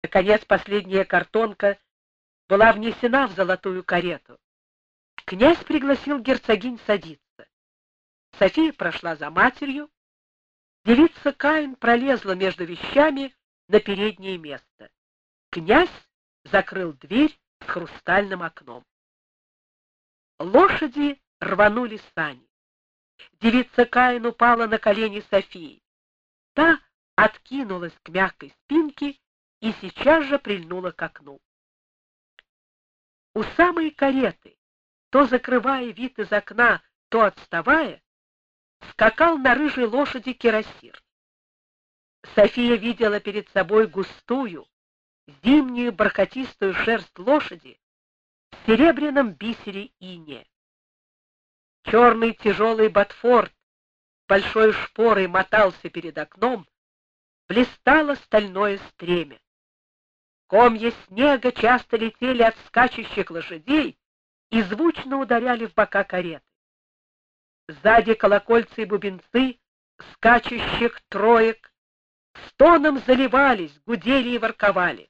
Наконец, последняя картонка была внесена в золотую карету. Князь пригласил герцогинь садиться. София прошла за матерью. Девица Каин пролезла между вещами на переднее место. Князь закрыл дверь с хрустальным окном. Лошади рванули сани. Девица Каин упала на колени Софии. Та откинулась к мягкой спинке и сейчас же прильнула к окну. У самой кареты, то закрывая вид из окна, то отставая, скакал на рыжей лошади кирасир. София видела перед собой густую, зимнюю бархатистую шерсть лошади в серебряном бисере иния. Черный тяжелый ботфорд большой шпорой мотался перед окном, блистало стальное стремя. Комья снега часто летели от скачущих лошадей и звучно ударяли в бока кареты. Сзади колокольцы и бубенцы скачущих троек стоном заливались, гудели и ворковали.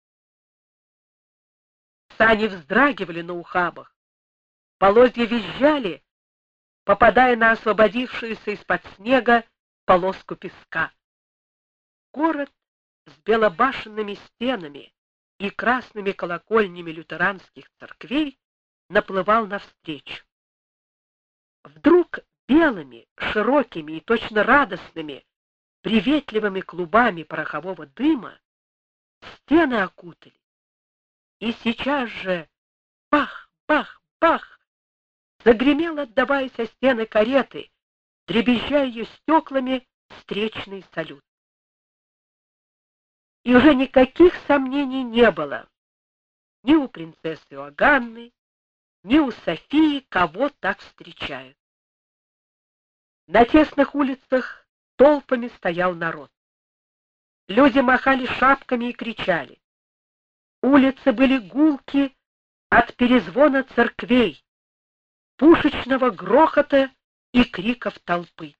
Сани вздрагивали на ухабах, полозья визжали, попадая на освободившуюся из-под снега полоску песка. Город с белобашенными стенами и красными колокольнями лютеранских церквей наплывал навстречу. Вдруг белыми, широкими и точно радостными, приветливыми клубами порохового дыма стены окутали. И сейчас же бах, бах, бах загремел, отдаваясь о стены кареты, дребезжа ее стеклами, встречный салют. И уже никаких сомнений не было ни у принцессы Иоганны, ни у Софии, кого так встречают. На тесных улицах толпами стоял народ. Люди махали шапками и кричали. Улицы были гулки от перезвона церквей, пушечного грохота и криков толпы.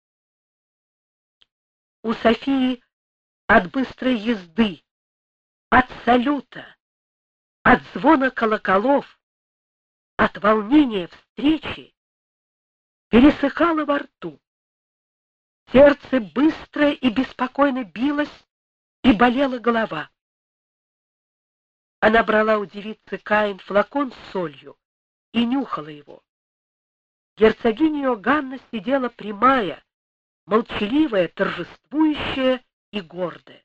У Софии от быстрой езды, от салюта, от звона колоколов, от волнения встречи пересыхало во рту. Сердце быстро и беспокойно билось, и болела голова. Она брала у девицы Каин флакон с солью и нюхала его. Герцогиня Иоганна сидела прямая, молчаливая, торжествующая и гордая.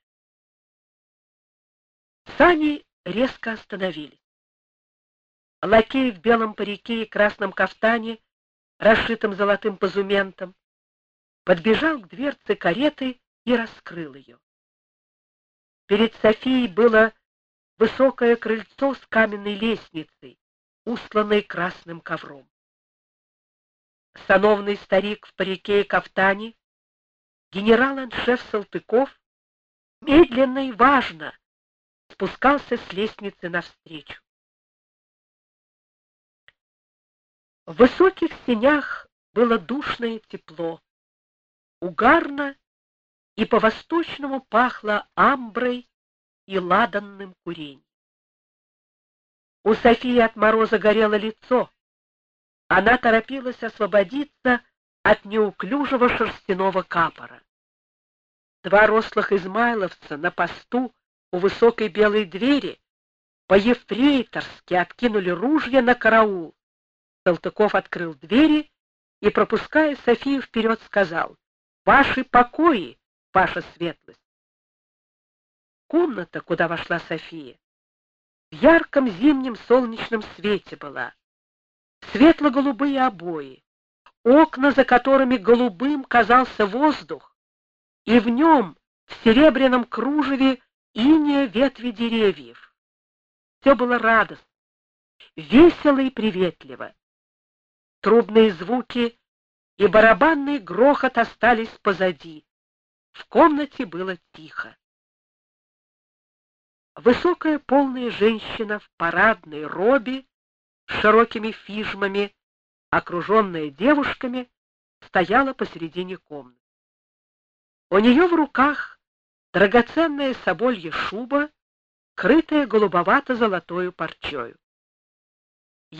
Сани резко остановились. Лакей в белом парике и красном кафтане, расшитым золотым позументом, подбежал к дверце кареты и раскрыл ее. Перед Софией было высокое крыльцо с каменной лестницей, устланной красным ковром. Сановный старик в парике и кафтане, генерал-аншеф Салтыков, медленно и важно спускался с лестницы навстречу. В высоких сенях было душно и тепло, угарно и по-восточному пахло амброй и ладанным курением. У Софии от мороза горело лицо. Она торопилась освободиться от неуклюжего шерстяного капора. Два рослых измайловца на посту у высокой белой двери по-ефрейторски откинули ружья на караул. Салтыков открыл двери и, пропуская Софию вперед, сказал: «Ваши покои, ваша светлость». Комната, куда вошла София, в ярком зимнем солнечном свете была. Светло-голубые обои, окна, за которыми голубым казался воздух, и в нем, в серебряном кружеве, иния ветви деревьев. Все было радостно, весело и приветливо. Трубные звуки и барабанный грохот остались позади. В комнате было тихо. Высокая полная женщина в парадной робе с широкими фижмами, окруженная девушками, стояла посередине комнаты. У нее в руках драгоценная соболья шуба крытая голубовато-золотою парчою.